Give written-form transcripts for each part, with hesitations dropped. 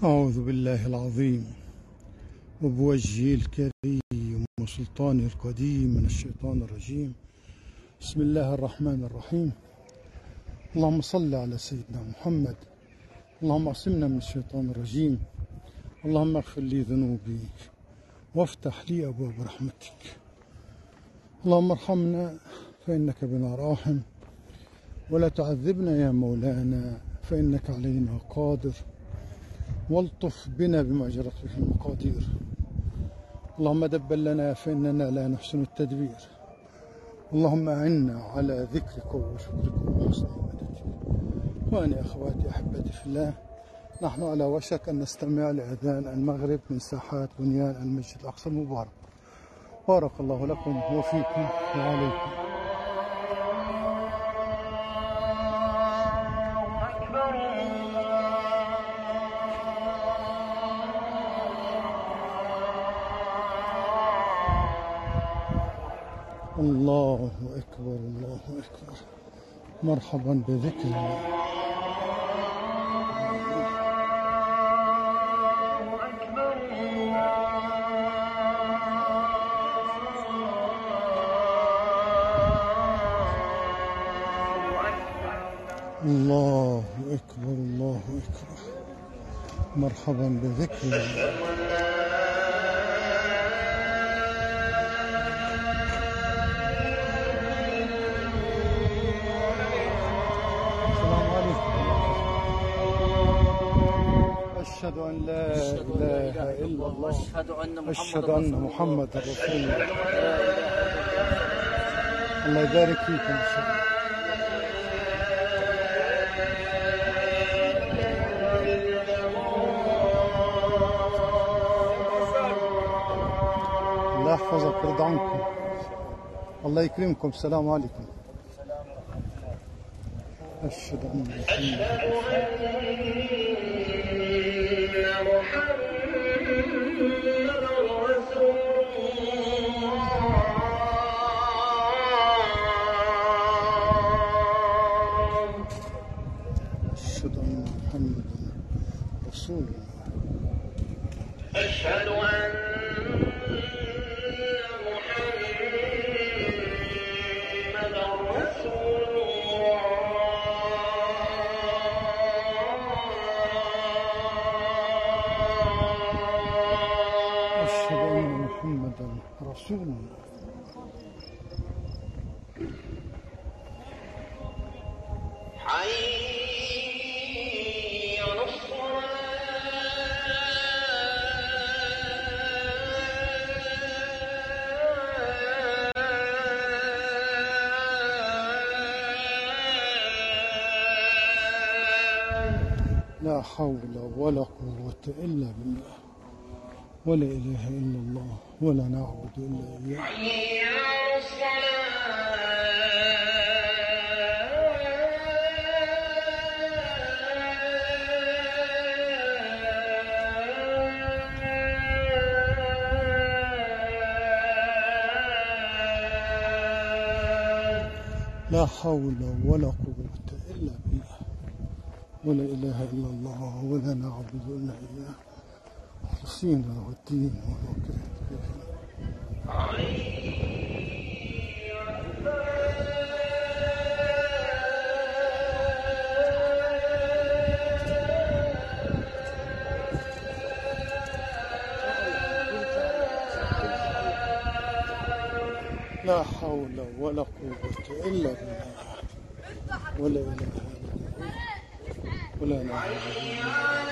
أعوذ بالله العظيم وبوجهه الكريم وسلطانه القديم من الشيطان الرجيم. بسم الله الرحمن الرحيم. اللهم صل على سيدنا محمد. اللهم اعصمنا من الشيطان الرجيم. اللهم اغفر لي ذنوبي وافتح لي أبواب رحمتك. اللهم ارحمنا فإنك بنا راحم، ولا تعذبنا يا مولانا فإنك علينا قادر، والطف بنا بما جرت به المقادير. اللهم دبر لنا فإننا لا نحسن التدبير. اللهم أعنا على ذكرك وشكرك وحسن عبادتك. وأنا أخواتي أحبتي في الله، نحن على وشك أن نستمع لأذان المغرب من ساحات بنيان المسجد الأقصى المبارك. بارك الله لكم وفيكم وعليكم. الله أكبر الله أكبر. مرحبا بذكر الله. الله أكبر الله أكبر. مرحبا بذكر الله. أشهد أن لا إله إلا الله، أشهد أن محمد رسول الله. الله يبارك فيكم إن شاء الله. الله يحفظك ويرضى عنكم. الله يكرمكم. السلام عليكم. أشهد أن محمد رسول الله. أشهد أن محمد رسول الله. أشهد أن محمدا رسول الله. لا حول ولا قوة إلا بالله، ولا إله إلا الله، ولا نعبد إلا إياه. لا حول ولا قوة إلا بالله، ولا إله إلا الله، ولا نعبد إلا إياه، مخلصين له الدين ولو كره الكافرون. لا حول ولا قوة إلا بالله، ولا إله إلا الله، ولا نعبد إلا الله.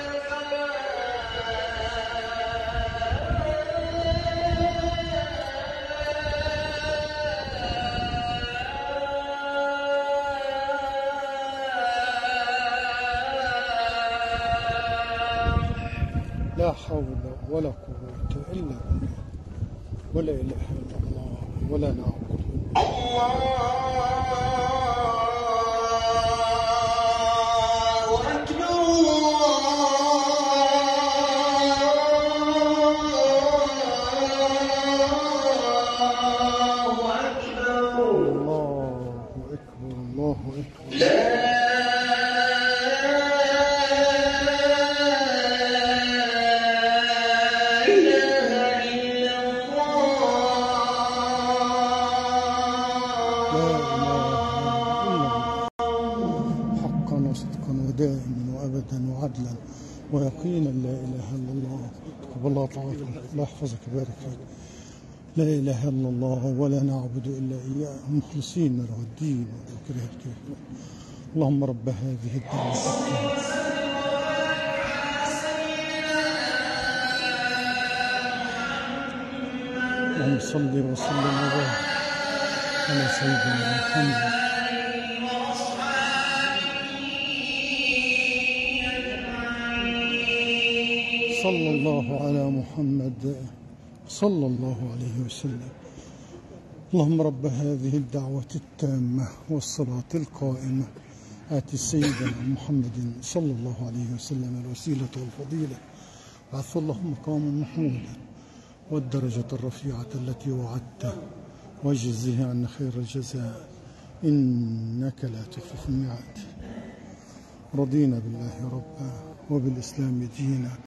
لا حول ولا قوة إلا بالله، ولا إله إلا الله، ولا نعبد إلا الله. دائما وأبدا وعدلا ويقينا لا إله إلا الله. تقبل الله طاعتكم، الله يحفظك ويبارك فيك. لا إله إلا الله ولا نعبد إلا إياه مخلصين له الدين ولو كره الكافرون. اللهم رب هذه الدعوة التامة اللهم صل وسلم وبارك على سيدنا محمد صلى الله على محمد صلى الله عليه وسلم. اللهم رب هذه الدعوة التامة والصلاة القائمة آت سيدنا محمد صلى الله عليه وسلم الوسيلة والفضيلة بعث اللهم مقاما محمودا والدرجة الرفيعة التي وعدته واجزه عنا خير الجزاء إنك لا تخلف الميعاد. رضينا بالله ربا وبالإسلام دينا